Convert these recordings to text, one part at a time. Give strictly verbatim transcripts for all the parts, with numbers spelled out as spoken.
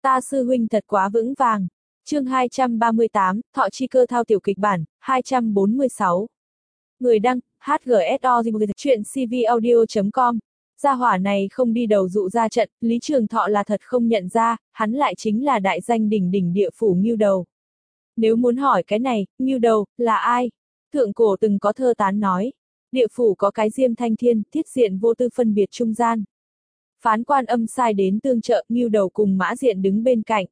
Ta sư huynh thật quá vững vàng. Chương hai trăm ba mươi tám, Thọ Chi Cơ thao tiểu kịch bản, hai trăm bốn mươi sáu. Người đăng, hát giê ét o chuyện c v audio chấm com. Gia hỏa này không đi đầu dụ ra trận, Lý Trường Thọ là thật không nhận ra, hắn lại chính là đại danh đỉnh đỉnh địa phủ Ngưu Đầu. Nếu muốn hỏi cái này, Ngưu Đầu, là ai? Thượng cổ từng có thơ tán nói. Địa phủ có cái diêm thanh thiên, thiết diện vô tư phân biệt trung gian. Phán quan âm sai đến tương trợ, Ngưu Đầu cùng Mã Diện đứng bên cạnh.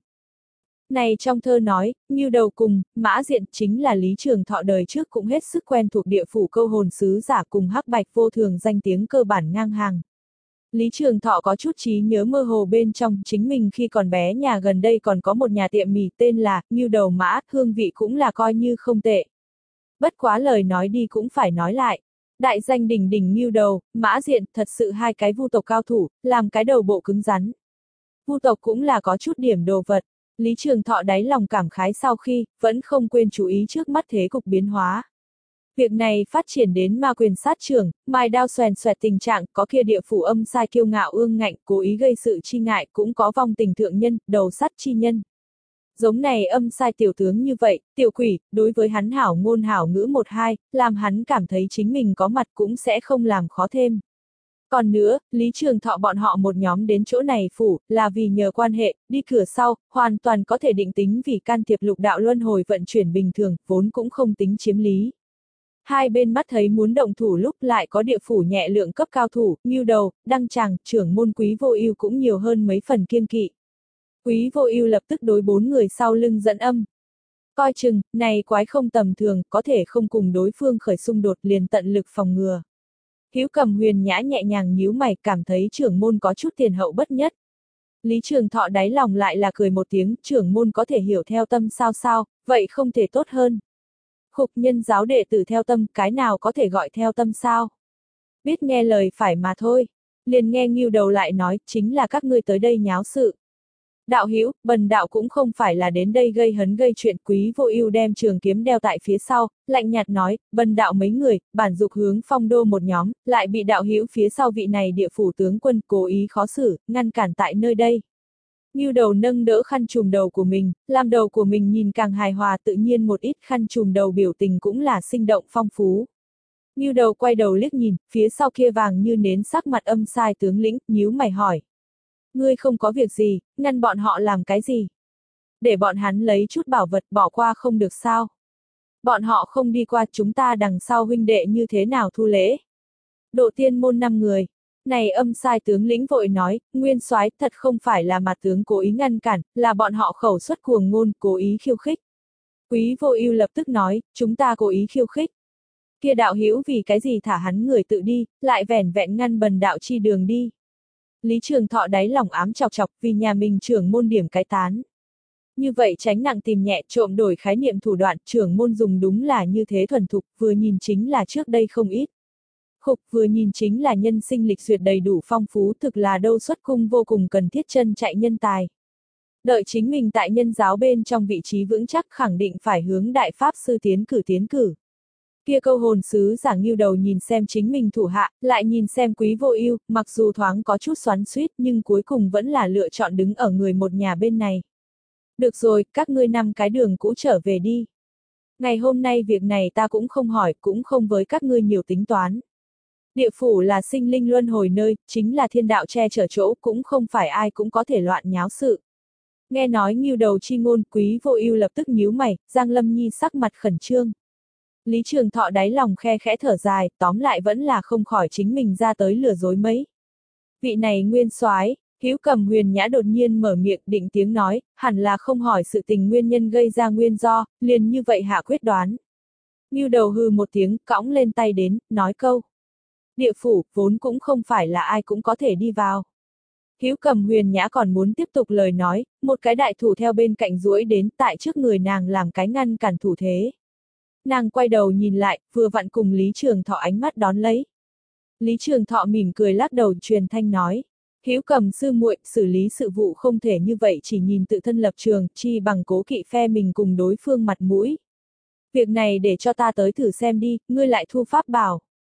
Này trong thơ nói, Ngưu Đầu cùng, Mã Diện chính là Lý Trường Thọ đời trước cũng hết sức quen thuộc địa phủ câu hồn sứ giả cùng hắc bạch vô thường danh tiếng cơ bản ngang hàng. Lý Trường Thọ có chút trí nhớ mơ hồ bên trong, chính mình khi còn bé nhà gần đây còn có một nhà tiệm mì tên là Ngưu Đầu Mã, hương vị cũng là coi như không tệ. Bất quá lời nói đi cũng phải nói lại. Đại danh đỉnh đỉnh Ngưu Đầu, Mã Diện, thật sự hai cái vu tộc cao thủ, làm cái đầu bộ cứng rắn. Vu tộc cũng là có chút điểm đồ vật. Lý Trường Thọ đáy lòng cảm khái sau khi, vẫn không quên chú ý trước mắt thế cục biến hóa. Việc này phát triển đến ma quyền sát trưởng, mài đao xoèn xoẹt tình trạng, có kia địa phủ âm sai kiêu ngạo ương ngạnh, cố ý gây sự chi ngại, cũng có vong tình thượng nhân, đầu sắt chi nhân. Giống này âm sai tiểu tướng như vậy, tiểu quỷ, đối với hắn hảo ngôn hảo ngữ một hai, làm hắn cảm thấy chính mình có mặt cũng sẽ không làm khó thêm. Còn nữa, Lý Trường Thọ bọn họ một nhóm đến chỗ này phủ, là vì nhờ quan hệ, đi cửa sau, hoàn toàn có thể định tính vì can thiệp lục đạo luân hồi vận chuyển bình thường, vốn cũng không tính chiếm lý. Hai bên mắt thấy muốn động thủ lúc lại có địa phủ nhẹ lượng cấp cao thủ, Ngưu Đầu, Đăng Tràng, trưởng môn Quý Vô Ưu cũng nhiều hơn mấy phần kiêng kỵ. Quý Vô Ưu lập tức đối bốn người sau lưng dẫn âm. Coi chừng, này quái không tầm thường, có thể không cùng đối phương khởi xung đột liền tận lực phòng ngừa. Hữu Cầm Huyền Nhã nhẹ nhàng nhíu mày, cảm thấy trưởng môn có chút tiền hậu bất nhất. Lý Trường Thọ đáy lòng lại là cười một tiếng, trưởng môn có thể hiểu theo tâm sao sao, vậy không thể tốt hơn. Khục nhân giáo đệ tử theo tâm, cái nào có thể gọi theo tâm sao? Biết nghe lời phải mà thôi. Liền nghe Ngưu Đầu lại nói, chính là các ngươi tới đây nháo sự. Đạo hữu, bần đạo cũng không phải là đến đây gây hấn gây chuyện. Quý Vô Ưu đem trường kiếm đeo tại phía sau, lạnh nhạt nói, bần đạo mấy người, bản dục hướng phong đô một nhóm, lại bị đạo hữu phía sau vị này địa phủ tướng quân cố ý khó xử, ngăn cản tại nơi đây. Ngưu Đầu nâng đỡ khăn trùm đầu của mình, làm đầu của mình nhìn càng hài hòa tự nhiên một ít, khăn trùm đầu biểu tình cũng là sinh động phong phú. Ngưu Đầu quay đầu liếc nhìn, phía sau kia vàng như nến sắc mặt âm sai tướng lĩnh, nhíu mày hỏi. Ngươi không có việc gì, ngăn bọn họ làm cái gì? Để bọn hắn lấy chút bảo vật bỏ qua không được sao? Bọn họ không đi qua, chúng ta đằng sau huynh đệ như thế nào thu lễ? Độ tiên môn năm người. Này âm sai tướng lĩnh vội nói, nguyên soái thật không phải là mà tướng cố ý ngăn cản, là bọn họ khẩu xuất cuồng ngôn, cố ý khiêu khích. Quý Vô Ưu lập tức nói, chúng ta cố ý khiêu khích. Kia đạo hữu vì cái gì thả hắn người tự đi, lại vẻn vẹn ngăn bần đạo chi đường đi. Lý Trường Thọ đáy lòng ám chọc chọc vì nhà mình trưởng môn điểm cái tán. Như vậy tránh nặng tìm nhẹ, trộm đổi khái niệm thủ đoạn, trưởng môn dùng đúng là như thế thuần thục, vừa nhìn chính là trước đây không ít. Khục vừa nhìn chính là nhân sinh lịch duyệt đầy đủ phong phú, thực là đâu xuất cung vô cùng cần thiết chân chạy nhân tài. Đợi chính mình tại nhân giáo bên trong vị trí vững chắc, khẳng định phải hướng đại pháp sư tiến cử tiến cử. Kia câu hồn sứ giả Ngưu Đầu nhìn xem chính mình thủ hạ, lại nhìn xem Quý Vô Ưu, mặc dù thoáng có chút xoắn xuýt nhưng cuối cùng vẫn là lựa chọn đứng ở người một nhà bên này. Được rồi, các ngươi năm cái đường cũ trở về đi. Ngày hôm nay việc này ta cũng không hỏi, cũng không với các ngươi nhiều tính toán. Địa phủ là sinh linh luân hồi nơi, chính là thiên đạo che chở chỗ, cũng không phải ai cũng có thể loạn nháo sự. Nghe nói Ngưu Đầu chi ngôn, Quý Vô Ưu lập tức nhíu mày, Giang Lâm Nhi sắc mặt khẩn trương. Lý Trường Thọ đáy lòng khe khẽ thở dài, tóm lại vẫn là không khỏi chính mình ra tới lừa dối mấy. Vị này nguyên soái, Hữu Cầm Huyền Nhã đột nhiên mở miệng định tiếng nói, hẳn là không hỏi sự tình nguyên nhân gây ra nguyên do, liền như vậy hạ quyết đoán. Ngưu Đầu hừ một tiếng, cõng lên tay đến, nói câu. Địa phủ, vốn cũng không phải là ai cũng có thể đi vào. Hữu Cầm Huyền Nhã còn muốn tiếp tục lời nói, một cái đại thủ theo bên cạnh duỗi đến tại trước người nàng làm cái ngăn cản thủ thế. Nàng quay đầu nhìn lại, vừa vặn cùng Lý Trường Thọ ánh mắt đón lấy. Lý Trường Thọ mỉm cười lắc đầu truyền thanh nói. Hữu Cầm sư muội, xử lý sự vụ không thể như vậy chỉ nhìn tự thân lập trường, chi bằng cố kỵ phe mình cùng đối phương mặt mũi. Việc này để cho ta tới thử xem đi, ngươi lại thu pháp bảo.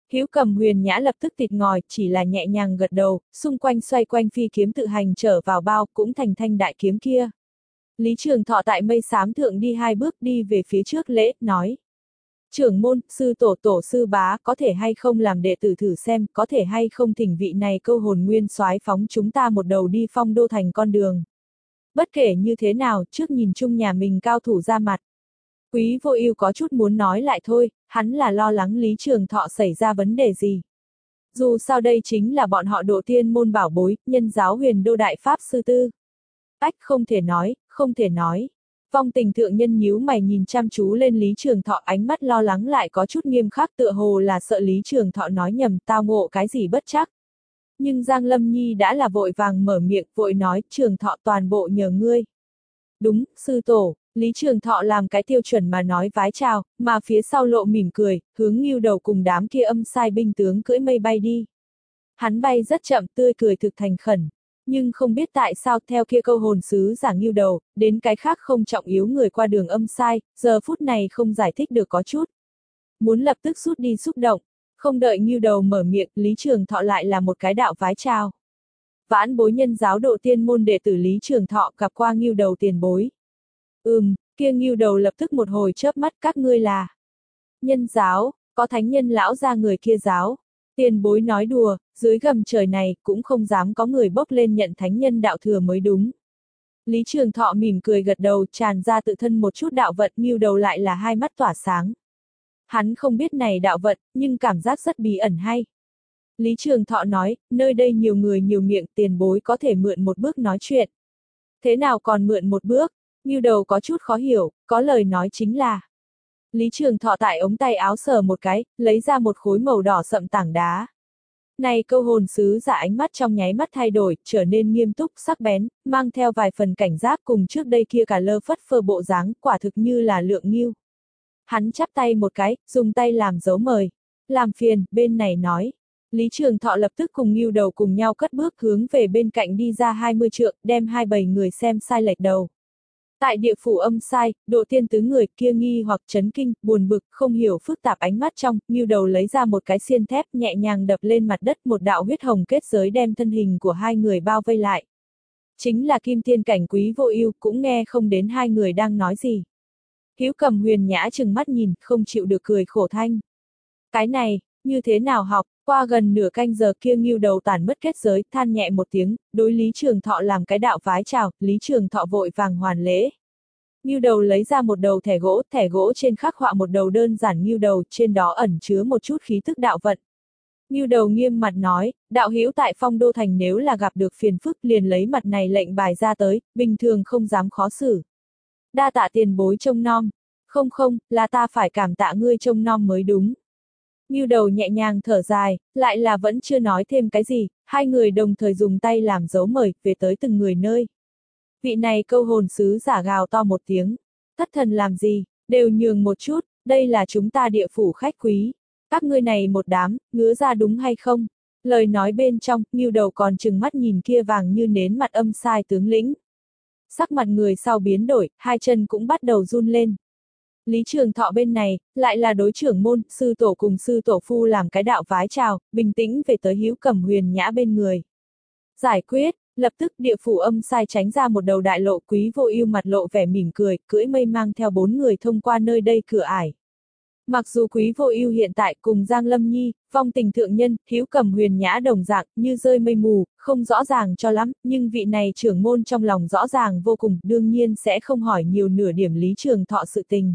Hữu Cầm Huyền Nhã lập tức tịt ngòi, chỉ là nhẹ nhàng gật đầu, xung quanh xoay quanh phi kiếm tự hành trở vào bao, cũng thành thanh đại kiếm kia. Lý Trường Thọ tại mây xám thượng đi hai bước đi về phía trước lễ, nói. Trưởng môn, sư tổ tổ sư bá, có thể hay không làm đệ tử thử xem, có thể hay không thỉnh vị này câu hồn nguyên soái phóng chúng ta một đầu đi Phong Đô thành con đường. Bất kể như thế nào, trước nhìn chung nhà mình cao thủ ra mặt. Quý Vô Ưu có chút muốn nói lại thôi, hắn là lo lắng Lý Trường Thọ xảy ra vấn đề gì. Dù sao đây chính là bọn họ Độ Tiên môn bảo bối, nhân giáo Huyền Đô đại pháp sư tư. Ách, không thể nói, không thể nói. Vong Tình thượng nhân nhíu mày nhìn chăm chú lên Lý Trường Thọ, ánh mắt lo lắng lại có chút nghiêm khắc, tựa hồ là sợ Lý Trường Thọ nói nhầm, tao ngộ cái gì bất trắc. Nhưng Giang Lâm Nhi đã là vội vàng mở miệng, vội nói, Trường Thọ toàn bộ nhờ ngươi. Đúng, sư tổ. Lý Trường Thọ làm cái tiêu chuẩn mà nói vái chào, mà phía sau lộ mỉm cười, hướng Ngưu Đầu cùng đám kia âm sai binh tướng cưỡi mây bay đi. Hắn bay rất chậm, tươi cười thực thành khẩn. Nhưng không biết tại sao theo kia câu hồn sứ giả Ngưu Đầu, đến cái khác không trọng yếu người qua đường âm sai, giờ phút này không giải thích được có chút. Muốn lập tức rút đi xúc động, không đợi Ngưu Đầu mở miệng, Lý Trường Thọ lại là một cái đạo vái chào. Vãn bối nhân giáo Độ Tiên môn đệ tử Lý Trường Thọ gặp qua Ngưu Đầu tiền bối. Ừm, kia Ngưu Đầu lập tức một hồi chớp mắt, các ngươi là nhân giáo, có thánh nhân lão ra người kia giáo. Tiền bối nói đùa, dưới gầm trời này cũng không dám có người bốc lên nhận thánh nhân đạo thừa mới đúng. Lý Trường Thọ mỉm cười gật đầu, tràn ra tự thân một chút đạo vận, Ngưu Đầu lại là hai mắt tỏa sáng. Hắn không biết này đạo vận, nhưng cảm giác rất bí ẩn hay. Lý Trường Thọ nói, nơi đây nhiều người nhiều miệng, tiền bối có thể mượn một bước nói chuyện. Thế nào còn mượn một bước? Ngưu Đầu có chút khó hiểu, có lời nói chính là. Lý Trường Thọ tại ống tay áo sờ một cái, lấy ra một khối màu đỏ sậm tảng đá. Này câu hồn sứ giả ánh mắt trong nháy mắt thay đổi, trở nên nghiêm túc, sắc bén, mang theo vài phần cảnh giác cùng trước đây kia cả lơ phất phơ bộ dáng, quả thực như là lượng ngưu. Hắn chắp tay một cái, dùng tay làm dấu mời. Làm phiền, bên này nói. Lý Trường Thọ lập tức cùng Ngưu Đầu cùng nhau cất bước hướng về bên cạnh đi ra hai mươi trượng, đem hai bầy người xem sai lệch đầu. Tại địa phủ âm sai, Độ Tiên tứ người kia nghi hoặc chấn kinh, buồn bực, không hiểu phức tạp ánh mắt trong, Ngưu Đầu lấy ra một cái xiên thép nhẹ nhàng đập lên mặt đất, một đạo huyết hồng kết giới đem thân hình của hai người bao vây lại. Chính là Kim Tiên cảnh Quý Vô Ưu cũng nghe không đến hai người đang nói gì. Hữu Cầm Huyền Nhã trừng mắt nhìn, không chịu được cười khổ thanh. Cái này, như thế nào học, qua gần nửa canh giờ kia Ngưu Đầu tản mất kết giới, than nhẹ một tiếng, đối Lý Trường Thọ làm cái đạo vái chào, Lý Trường Thọ vội vàng hoàn lễ. Ngưu Đầu lấy ra một đầu thẻ gỗ, thẻ gỗ trên khắc họa một đầu đơn giản ngưu đầu, trên đó ẩn chứa một chút khí tức đạo vận. Ngưu Đầu nghiêm mặt nói, đạo hữu tại Phong Đô thành nếu là gặp được phiền phức liền lấy mặt này lệnh bài ra tới, bình thường không dám khó xử. Đa tạ tiền bối trông nom. Không không, là ta phải cảm tạ ngươi trông nom mới đúng. Ngưu Đầu nhẹ nhàng thở dài, lại là vẫn chưa nói thêm cái gì, hai người đồng thời dùng tay làm dấu mời, về tới từng người nơi. Vị này câu hồn sứ giả gào to một tiếng. Thất thần làm gì, đều nhường một chút, đây là chúng ta địa phủ khách quý. Các ngươi này một đám, ngứa ra đúng hay không? Lời nói bên trong, Ngưu Đầu còn trừng mắt nhìn kia vàng như nến mặt âm sai tướng lĩnh. Sắc mặt người sau biến đổi, hai chân cũng bắt đầu run lên. Lý Trường Thọ bên này, lại là đối trưởng môn, sư tổ cùng sư tổ phu làm cái đạo vái chào, bình tĩnh về tới Hữu Cầm Huyền Nhã bên người. Giải quyết, lập tức địa phủ âm sai tránh ra một đầu đại lộ, Quý Vô Ưu mặt lộ vẻ mỉm cười, cưỡi mây mang theo bốn người thông qua nơi đây cửa ải. Mặc dù Quý Vô Ưu hiện tại cùng Giang Lâm Nhi, Vong Tình thượng nhân, Hữu Cầm Huyền Nhã đồng dạng, như rơi mây mù, không rõ ràng cho lắm, nhưng vị này trưởng môn trong lòng rõ ràng vô cùng, đương nhiên sẽ không hỏi nhiều nửa điểm Lý Trường Thọ sự tình.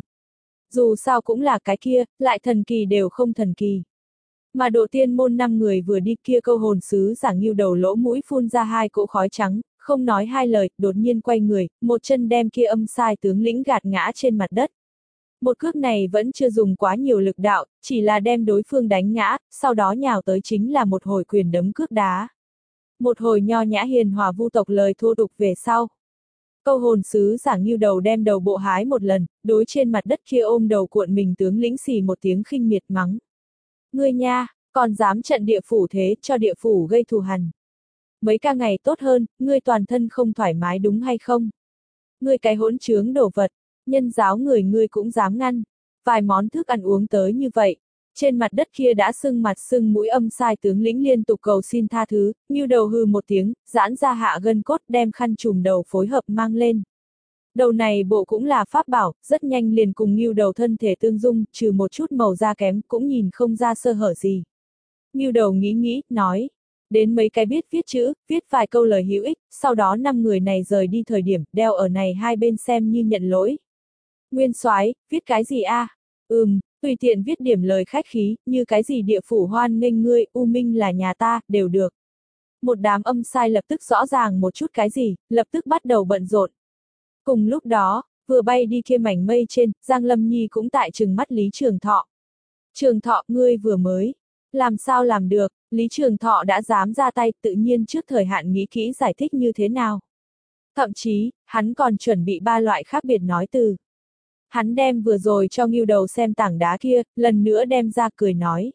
Dù sao cũng là cái kia, lại thần kỳ đều không thần kỳ. Mà Độ Tiên môn năm người vừa đi kia câu hồn sứ giả Ngưu Đầu lỗ mũi phun ra hai cỗ khói trắng, không nói hai lời, đột nhiên quay người, một chân đem kia âm sai tướng lĩnh gạt ngã trên mặt đất. Một cước này vẫn chưa dùng quá nhiều lực đạo, chỉ là đem đối phương đánh ngã, sau đó nhào tới chính là một hồi quyền đấm cước đá. Một hồi nho nhã hiền hòa vu tộc lời thô tục về sau. Câu hồn sứ giả Ngưu Đầu đem đầu bộ hái một lần, đối trên mặt đất kia ôm đầu cuộn mình tướng lĩnh xì một tiếng khinh miệt mắng. Ngươi nha, còn dám trận địa phủ thế, cho địa phủ gây thù hằn. Mấy ca ngày tốt hơn, ngươi toàn thân không thoải mái đúng hay không? Ngươi cái hỗn trướng đồ vật, nhân giáo người ngươi cũng dám ngăn. Vài món thức ăn uống tới như vậy, Trên mặt đất kia đã sưng mặt sưng mũi âm sai tướng lĩnh liên tục cầu xin tha thứ, Ngưu Đầu hừ một tiếng, giãn ra hạ gân cốt đem khăn trùm đầu phối hợp mang lên. Đầu này bộ cũng là pháp bảo, rất nhanh liền cùng Ngưu Đầu thân thể tương dung, trừ một chút màu da kém, cũng nhìn không ra sơ hở gì. Ngưu Đầu nghĩ nghĩ, nói. Đến mấy cái biết viết chữ, viết vài câu lời hữu ích, sau đó năm người này rời đi thời điểm, đeo ở này hai bên xem như nhận lỗi. Nguyên soái, viết cái gì a? À? Ừm, tùy tiện viết điểm lời khách khí, như cái gì địa phủ hoan nghênh ngươi, U Minh là nhà ta, đều được. Một đám âm sai lập tức rõ ràng một chút cái gì, lập tức bắt đầu bận rộn. Cùng lúc đó, vừa bay đi kia mảnh mây trên, Giang Lâm Nhi cũng tại trừng mắt Lý Trường Thọ. Trường Thọ, ngươi vừa mới, làm sao làm được, Lý Trường Thọ đã dám ra tay, tự nhiên trước thời hạn nghĩ kỹ giải thích như thế nào. Thậm chí, hắn còn chuẩn bị ba loại khác biệt nói từ. Hắn đem vừa rồi cho Ngưu Đầu xem tảng đá kia, lần nữa đem ra cười nói.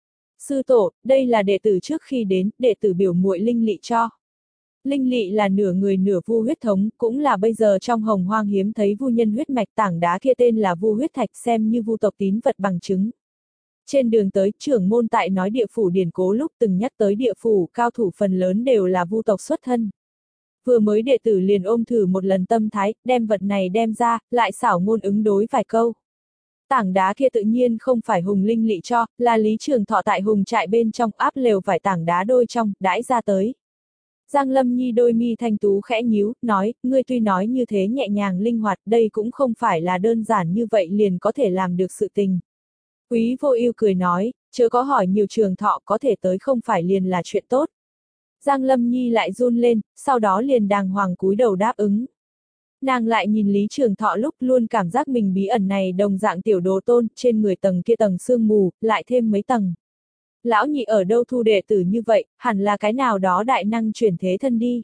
Sư tổ, đây là đệ tử trước khi đến, đệ tử biểu muội Linh Lị cho. Linh Lị là nửa người nửa vu huyết thống, cũng là bây giờ trong hồng hoang hiếm thấy vu nhân huyết mạch, tảng đá kia tên là vu huyết thạch, xem như vu tộc tín vật bằng chứng. Trên đường tới, trưởng môn tại nói địa phủ điển cố lúc từng nhắc tới địa phủ, cao thủ phần lớn đều là vu tộc xuất thân. Vừa mới đệ tử liền ôm thử một lần tâm thái, đem vật này đem ra, lại xảo ngôn ứng đối vài câu. Tảng đá kia tự nhiên không phải Hùng Linh Lị cho, là Lý Trường Thọ tại Hùng trại bên trong áp lều vải tảng đá đôi trong, đãi ra tới. Giang Lâm Nhi đôi mi thanh tú khẽ nhíu, nói, ngươi tuy nói như thế nhẹ nhàng linh hoạt, đây cũng không phải là đơn giản như vậy liền có thể làm được sự tình. Quý Vô Ưu cười nói, chớ có hỏi nhiều, Trường Thọ có thể tới không phải liền là chuyện tốt. Giang Lâm Nhi lại run lên, sau đó liền đàng hoàng cúi đầu đáp ứng. Nàng lại nhìn Lý Trường Thọ lúc luôn cảm giác mình bí ẩn này đồng dạng tiểu đồ tôn, trên người tầng kia tầng sương mù, lại thêm mấy tầng. Lão nhị ở đâu thu đệ tử như vậy, hẳn là cái nào đó đại năng chuyển thế thân đi.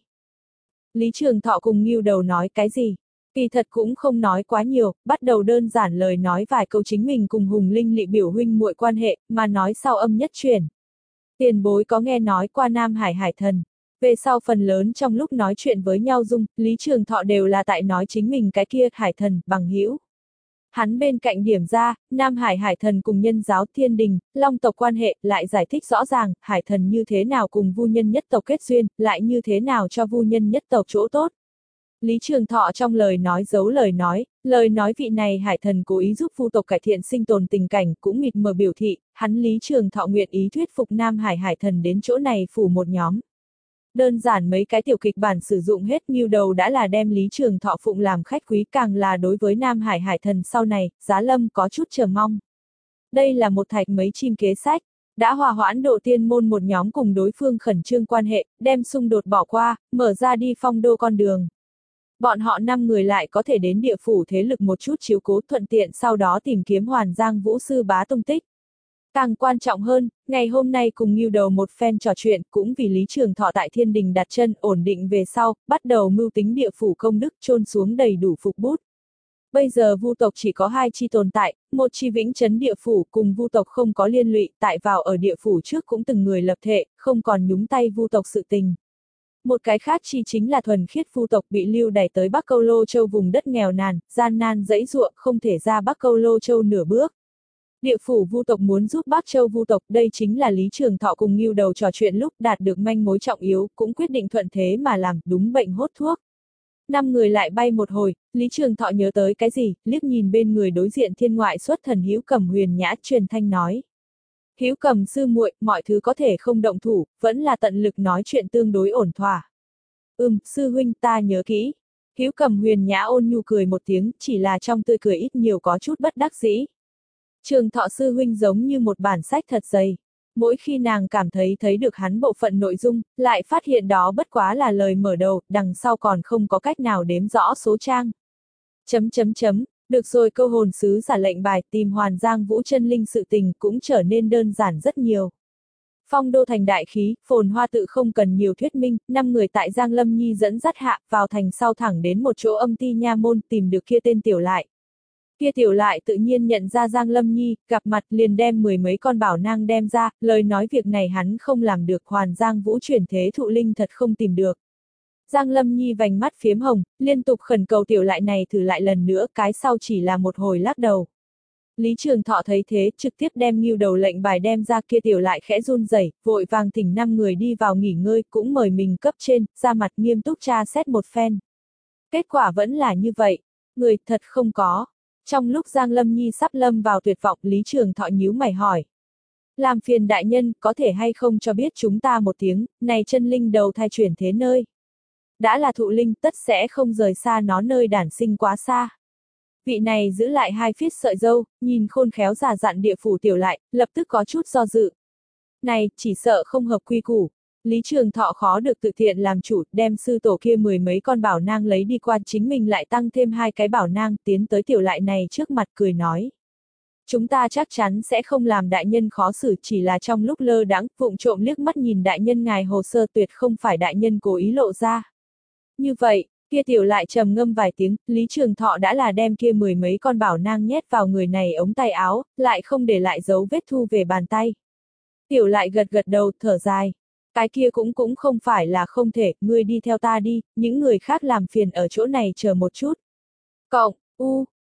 Lý Trường Thọ cùng Ngưu Đầu nói cái gì? Kỳ thật cũng không nói quá nhiều, bắt đầu đơn giản lời nói vài câu chính mình cùng Hùng Linh Lị biểu huynh muội quan hệ, mà nói sau âm nhất chuyển. Tiền bối có nghe nói qua Nam Hải Hải Thần. Về sau phần lớn trong lúc nói chuyện với nhau dung, Lý Trường Thọ đều là tại nói chính mình cái kia Hải Thần, bằng hữu. Hắn bên cạnh điểm ra, Nam Hải Hải Thần cùng nhân giáo Thiên Đình, Long tộc quan hệ, lại giải thích rõ ràng, Hải Thần như thế nào cùng vu nhân nhất tộc kết duyên, lại như thế nào cho vu nhân nhất tộc chỗ tốt. Lý Trường Thọ trong lời nói giấu lời nói, lời nói vị này Hải Thần cố ý giúp vu tộc cải thiện sinh tồn tình cảnh, cũng mịt mờ biểu thị, hắn Lý Trường Thọ nguyện ý thuyết phục Nam Hải Hải Thần đến chỗ này phủ một nhóm. Đơn giản mấy cái tiểu kịch bản sử dụng hết, Ngưu Đầu đã là đem Lý Trường Thọ phụng làm khách quý, càng là đối với Nam Hải Hải Thần sau này, Giá Lâm có chút chờ mong. Đây là một thạch mấy chim kế sách, đã hòa hoãn độ tiên môn một nhóm cùng đối phương khẩn trương quan hệ, đem xung đột bỏ qua, mở ra đi phong đô con đường. Bọn họ năm người lại có thể đến địa phủ thế lực một chút chiếu cố, thuận tiện sau đó tìm kiếm Hoàn Giang Vũ Sư Bá tung tích. Càng quan trọng hơn, ngày hôm nay cùng Ngưu Đầu một phen trò chuyện, cũng vì Lý Trường Thọ tại Thiên Đình đặt chân ổn định về sau, bắt đầu mưu tính địa phủ công đức, chôn xuống đầy đủ phục bút. Bây giờ vu tộc chỉ có hai chi tồn tại, một chi vĩnh trấn địa phủ cùng vu tộc không có liên lụy, tại vào ở địa phủ trước cũng từng người lập thệ, không còn nhúng tay vu tộc sự tình. Một cái khác chi chính là thuần khiết vu tộc bị lưu đày tới Bắc Câu Lô Châu vùng đất nghèo nàn, gian nan dẫy ruộng, không thể ra Bắc Câu Lô Châu nửa bước. Địa phủ vu tộc muốn giúp Bắc Châu vu tộc, đây chính là Lý Trường Thọ cùng Ngưu Đầu trò chuyện lúc đạt được manh mối trọng yếu, cũng quyết định thuận thế mà làm, đúng bệnh hốt thuốc. Năm người lại bay một hồi, Lý Trường Thọ nhớ tới cái gì, liếc nhìn bên người đối diện thiên ngoại xuất thần Hữu Cầm huyền nhã truyền thanh nói. Hữu Cầm sư muội, mọi thứ có thể không động thủ, vẫn là tận lực nói chuyện tương đối ổn thỏa. Ừm, sư huynh ta nhớ kỹ. Hữu Cầm huyền nhã ôn nhu cười một tiếng, chỉ là trong tươi cười ít nhiều có chút bất đắc dĩ. Trường Thọ sư huynh giống như một bản sách thật dày. Mỗi khi nàng cảm thấy thấy được hắn bộ phận nội dung, lại phát hiện đó bất quá là lời mở đầu, đằng sau còn không có cách nào đếm rõ số trang. Chấm chấm chấm, được rồi, câu hồn sứ giả lệnh bài tìm Hoàn Giang Vũ chân linh sự tình cũng trở nên đơn giản rất nhiều. Phong đô thành đại khí, phồn hoa tự không cần nhiều thuyết minh, năm người tại Giang Lâm Nhi dẫn dắt hạ, vào thành sau thẳng đến một chỗ âm ti nha môn, tìm được kia tên Tiểu Lại. Kia Tiểu Lại tự nhiên nhận ra Giang Lâm Nhi, gặp mặt liền đem mười mấy con bảo nang đem ra, lời nói việc này hắn không làm được, Hoàn Giang Vũ chuyển thế thụ linh thật không tìm được. Giang Lâm Nhi vành mắt phiếm hồng, liên tục khẩn cầu Tiểu Lại này thử lại lần nữa, cái sau chỉ là một hồi lắc đầu. Lý Trường Thọ thấy thế, trực tiếp đem ngưu đầu lệnh bài đem ra, kia tiểu lại khẽ run rẩy, vội vàng thỉnh năm người đi vào nghỉ ngơi, cũng mời mình cấp trên, ra mặt nghiêm túc tra xét một phen. Kết quả vẫn là như vậy, người thật không có. Trong lúc Giang Lâm Nhi sắp lâm vào tuyệt vọng, Lý Trường Thọ nhíu mày hỏi. Làm phiền đại nhân, có thể hay không cho biết chúng ta một tiếng, này chân linh đầu thai chuyển thế nơi. Đã là thụ linh, tất sẽ không rời xa nó nơi đản sinh quá xa. Vị này giữ lại hai phít sợi dâu, nhìn khôn khéo già dặn địa phủ tiểu lại, lập tức có chút do dự. Này, chỉ sợ không hợp quy củ. Lý Trường Thọ khó được tự thiện làm chủ, đem sư tổ kia mười mấy con bảo nang lấy đi qua, chính mình lại tăng thêm hai cái bảo nang, tiến tới tiểu lại này trước mặt cười nói. Chúng ta chắc chắn sẽ không làm đại nhân khó xử, chỉ là trong lúc lơ đãng, vụng trộm liếc mắt nhìn đại nhân ngài hồ sơ, tuyệt không phải đại nhân cố ý lộ ra. Như vậy, kia tiểu lại trầm ngâm vài tiếng, Lý Trường Thọ đã là đem kia mười mấy con bảo nang nhét vào người này ống tay áo, lại không để lại dấu vết thu về bàn tay. Tiểu lại gật gật đầu, thở dài. Cái kia cũng cũng không phải là không thể, ngươi đi theo ta đi, những người khác làm phiền ở chỗ này chờ một chút. Cộng, u,